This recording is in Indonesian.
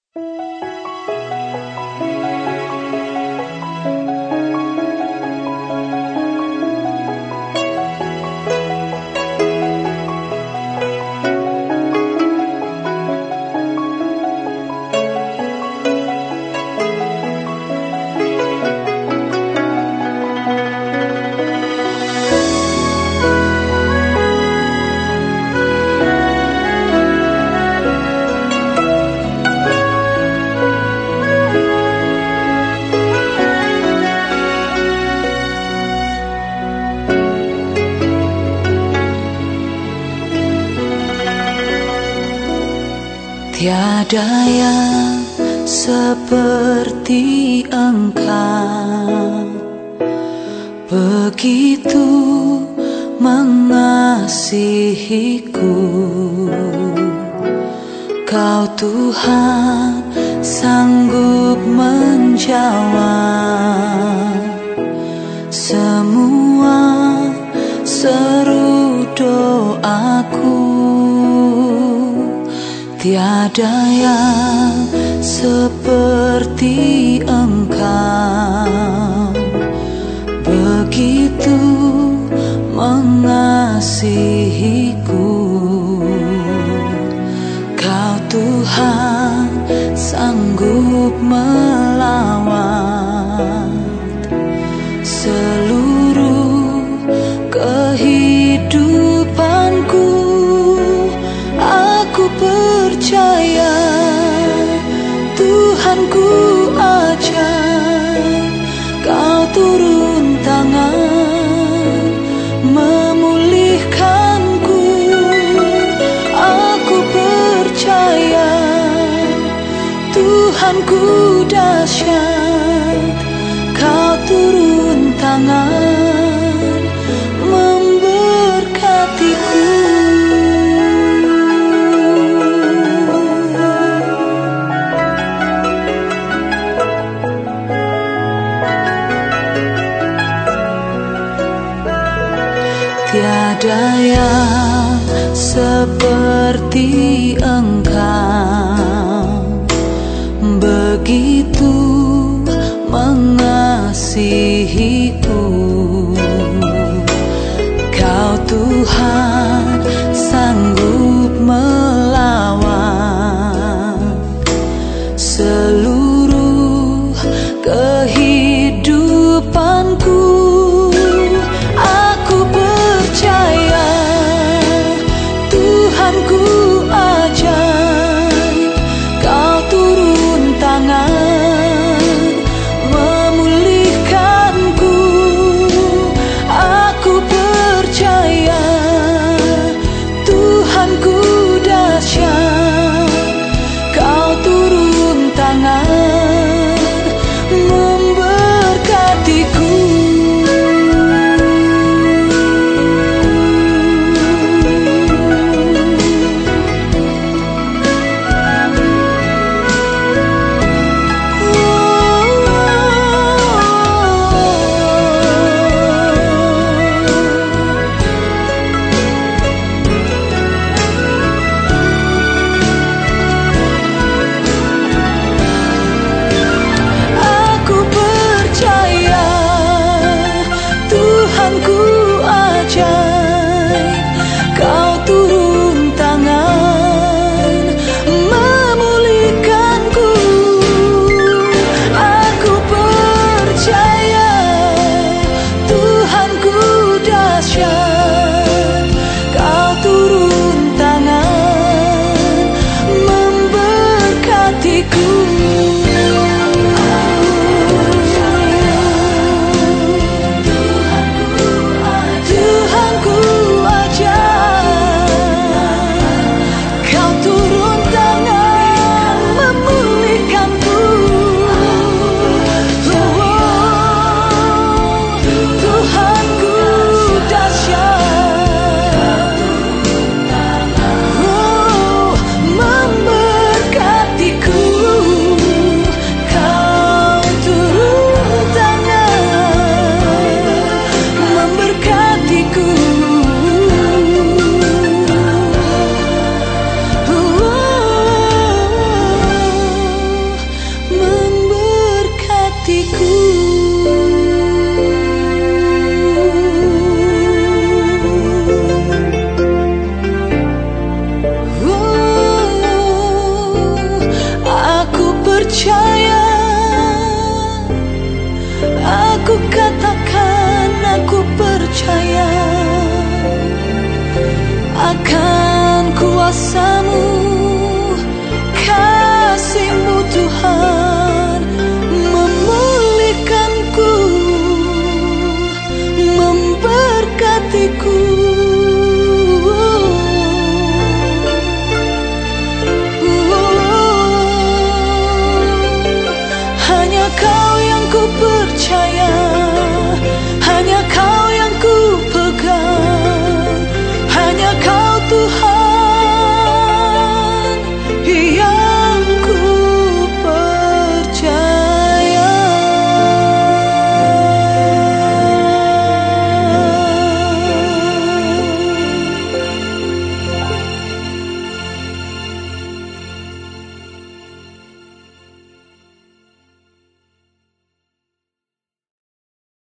Tiada yang seperti Engkau, begitu mengasihiku. Kau Tuhan sanggup menjawab semua seru doaku. Tiada yang seperti Engkau, begitu mengasihiku. Kau Tuhan sanggup melawat seluruh kehidupanku. Aku percaya Tuhanku ajar, Kau turun tangan memulihkanku. Aku percaya Tuhanku dahsyat, Kau turun tangan memberkatiku. Tiada yang seperti Engkau, begitu mengasihiku. Kau Tuhan sanggup melawat seluruh kehidupanku. Tuhanku ajar, percaya. Aku katakan aku percaya akan kuasa-Mu, kasih-Mu Tuhan memulihkanku, memberkatiku. Hanya Kau yang ku percaya, hanya